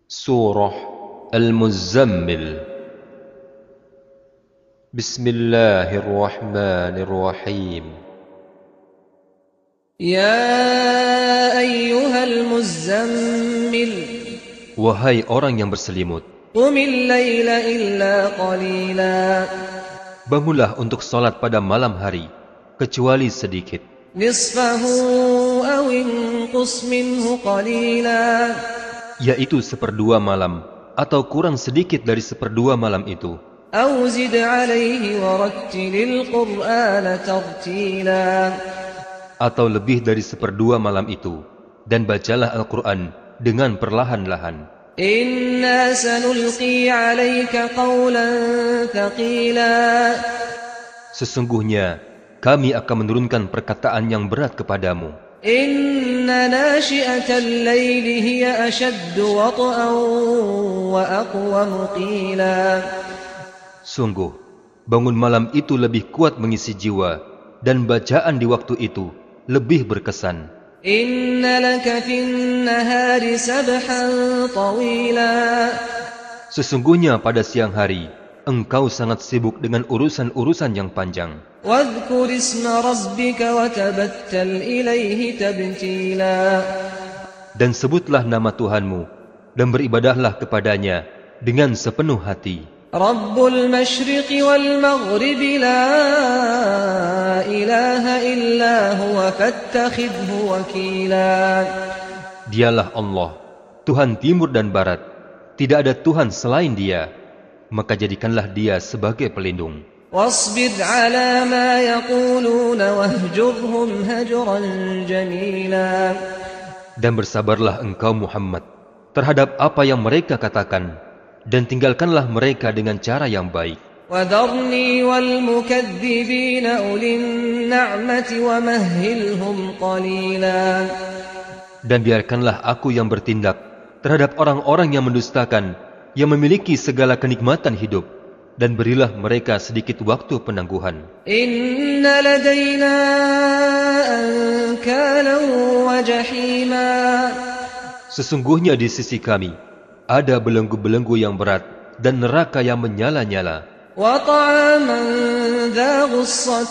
Surah Al-Muzammil. Bismillahirrahmanirrahim. Ya ayyuhal muzammil, Wahai orang yang berselimut, qumil laila illa qalila, bangunlah untuk salat pada malam hari, kecuali sedikit. nisfahu aw inqus minhu qalila, Yaitu seperdua malam, atau kurang sedikit dari seperdua malam itu. aw zid alayhi warattilil qur'ana tartila, Atau lebih dari seperdua malam itu, dan bacalah Al-Quran dengan perlahan-lahan. inna sanulqi alayka qawlan thaqila, Sesungguhnya, kami akan menurunkan perkataan yang berat kepadamu. inna nashi'atal layli hiya ashaddu wat'an wa aqwamu qila. Sungguh, bangun malam itu lebih kuat mengisi jiwa, dan bacaan di waktu itu lebih berkesan. Inna laka fin nahari sabhan tawila, Sesungguhnya pada siang hari, engkau sangat sibuk dengan urusan-urusan yang panjang. wadhkur isma rabbika wa tabattal ilaihi tabtila. Dan sebutlah nama Tuhanmu, dan beribadahlah kepadanya dengan sepenuh hati. Rabbul masyriqi wal maghribi la ilaha illa huwa fattakhidhu wakila. Dialah Allah, Tuhan timur dan barat. Tidak ada Tuhan selain Dia, maka jadikanlah Dia sebagai pelindung. Wasbir ala ma yaquluna wahjurhum hajran jamila. Dan bersabarlah engkau Muhammad terhadap apa yang mereka katakan, dan tinggalkanlah mereka dengan cara yang baik. وذرني والمكذبين أولي النعمة ومهلهم قليلا. Dan biarkanlah aku yang bertindak terhadap orang-orang yang mendustakan, yang memiliki segala kenikmatan hidup, dan berilah mereka sedikit waktu penangguhan. إن لدينا أنكالا وجحيما. Sesungguhnya di sisi kami ada belenggu-belenggu yang berat dan neraka yang menyala-nyala, وطعاما ذا غصة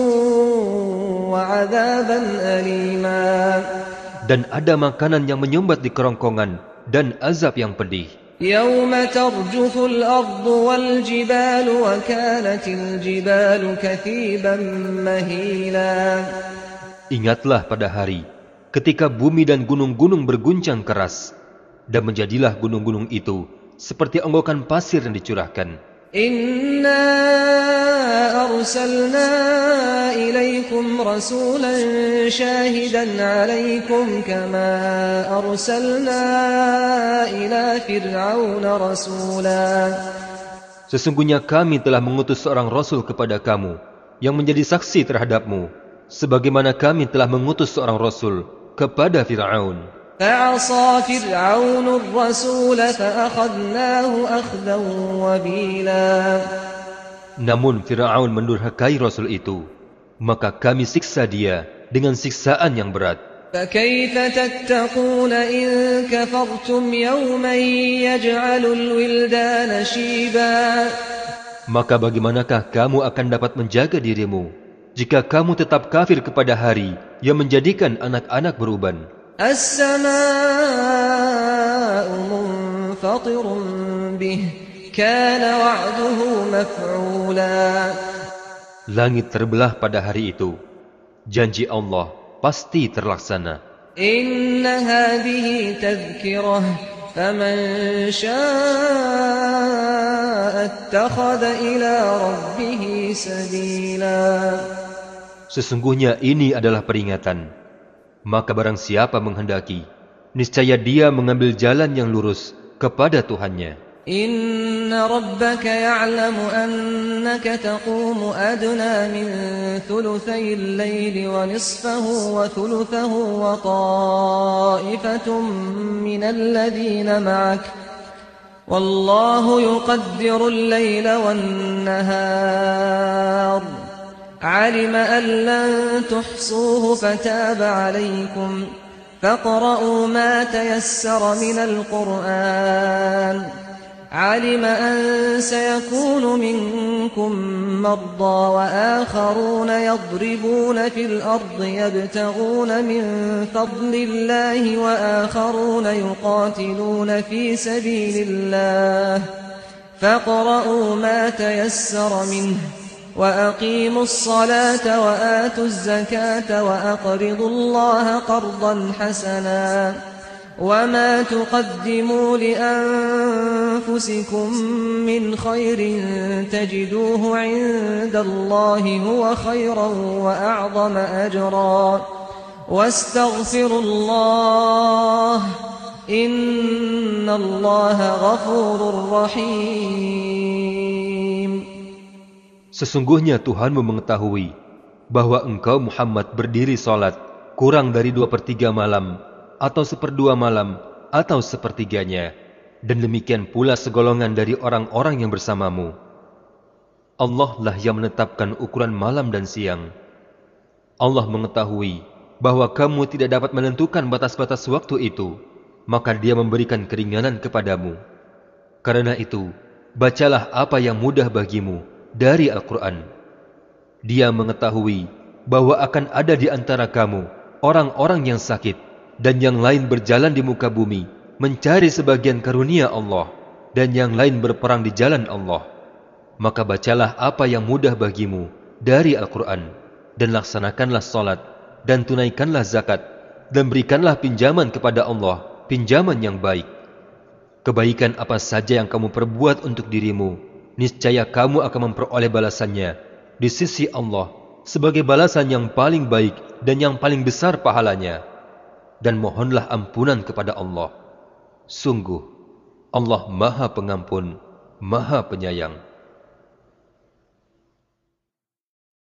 وعذابا أليما. dan ada makanan yang menyumbat di kerongkongan dan azab yang pedih. يوم ترجف الأرض والجبال وكانت الجبال كثيبا مهيلا. Ingatlah pada hari ketika bumi dan gunung-gunung berguncang keras, dan menjadilah gunung-gunung itu seperti onggokan pasir yang dicurahkan. إنا أرسلنا إليكم رسولا شاهدا عليكم كما أرسلنا إلى فرعون رسولا. Sesungguhnya kami telah mengutus seorang rasul kepada kamu yang menjadi saksi terhadapmu, sebagaimana kami telah mengutus seorang rasul kepada Fir'aun. فعصى فرعون الرسول فأخذناه أخذا وبيلا. Namun Fir'aun mendurhakai rasul itu, maka kami siksa dia dengan siksaan yang berat. فكيف تتقون إن كفرتم يوما يجعل الولدان شيبا. Maka bagaimanakah kamu akan dapat menjaga dirimu jika kamu tetap kafir kepada hari yang menjadikan anak-anak beruban? السماء منفطر به كان وعده مفعولا. Langit terbelah pada hari itu. Janji Allah pasti terlaksana. إن هذه تذكرة فمن شاء اتخذ إلى ربه سبيلا. Sesungguhnya ini adalah peringatan. Maka barang siapa menghendaki, niscaya dia mengambil jalan yang lurus kepada Tuhannya. إن ربك يعلم أنك تقوم أدنى من ثلثي الليل ونصفه وثلثه وطائفة من الذين معك والله يقدر الليل والنهار علم أن لن تحصوه فتاب عليكم فاقرؤوا ما تيسر من القرآن علم أن سيكون منكم مرضى وآخرون يضربون في الأرض يبتغون من فضل الله وآخرون يقاتلون في سبيل الله فاقرؤوا ما تيسر منه وأقيموا الصلاة وآتوا الزكاة وأقرضوا الله قرضا حسنا وما تقدموا لأنفسكم من خير تجدوه عند الله هو خيرا وأعظم أجرا واستغفروا الله إن الله غفور رحيم. Sesungguhnya Tuhanmu mengetahui bahwa engkau Muhammad berdiri salat kurang dari 2/3 malam atau 1/2 malam atau sepertiganya, dan demikian pula segolongan dari orang-orang yang bersamamu. Allah lah yang menetapkan ukuran malam dan siang. Allah mengetahui bahwa kamu tidak dapat menentukan batas-batas waktu itu, maka Dia memberikan keringanan kepadamu. Karena itu, bacalah apa yang mudah bagimu dari Al-Quran. Dia mengetahui bahwa akan ada di antara kamu orang-orang yang sakit, dan yang lain berjalan di muka bumi mencari sebagian karunia Allah, dan yang lain berperang di jalan Allah. Maka bacalah apa yang mudah bagimu dari Al-Quran, dan laksanakanlah salat, dan tunaikanlah zakat, dan berikanlah pinjaman kepada Allah, pinjaman yang baik. Kebaikan apa saja yang kamu perbuat untuk dirimu, niscaya kamu akan memperoleh balasannya di sisi Allah sebagai balasan yang paling baik dan yang paling besar pahalanya. Dan mohonlah ampunan kepada Allah. Sungguh, Allah Maha Pengampun, Maha Penyayang.